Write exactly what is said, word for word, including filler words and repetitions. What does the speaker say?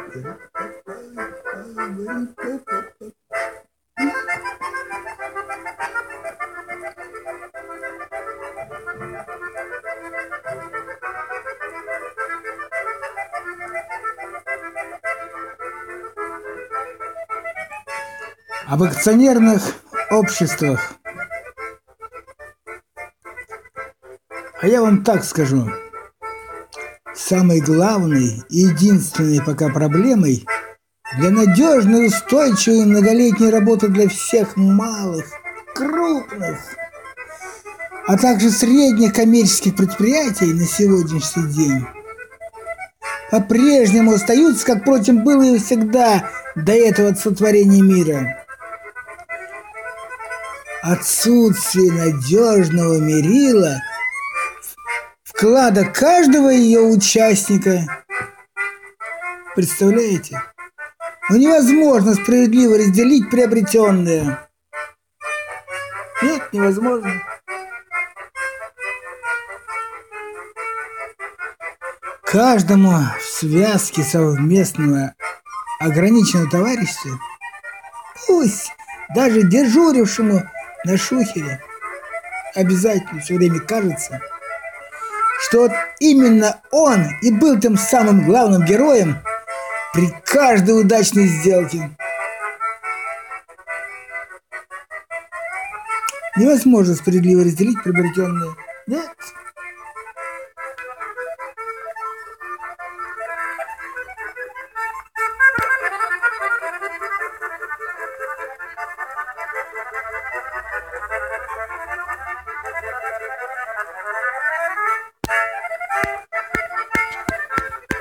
Об акционерных обществах. А я вам так скажу. Самой главной и единственной пока проблемой для надежной, устойчивой многолетней работы для всех малых, крупных, а также средних коммерческих предприятий на сегодняшний день по-прежнему остаются, как, впрочем, было и всегда до этого сотворения мира. Отсутствие надежного мерила вклада каждого ее участника. Представляете? Ну невозможно справедливо разделить приобретенное. Нет, невозможно. Каждому в связке совместного ограниченного товарищества, пусть даже дежурившему на шухере, обязательно все время кажется, что вот именно он и был тем самым главным героем при каждой удачной сделке. Невозможно справедливо разделить приобретенное. Нет.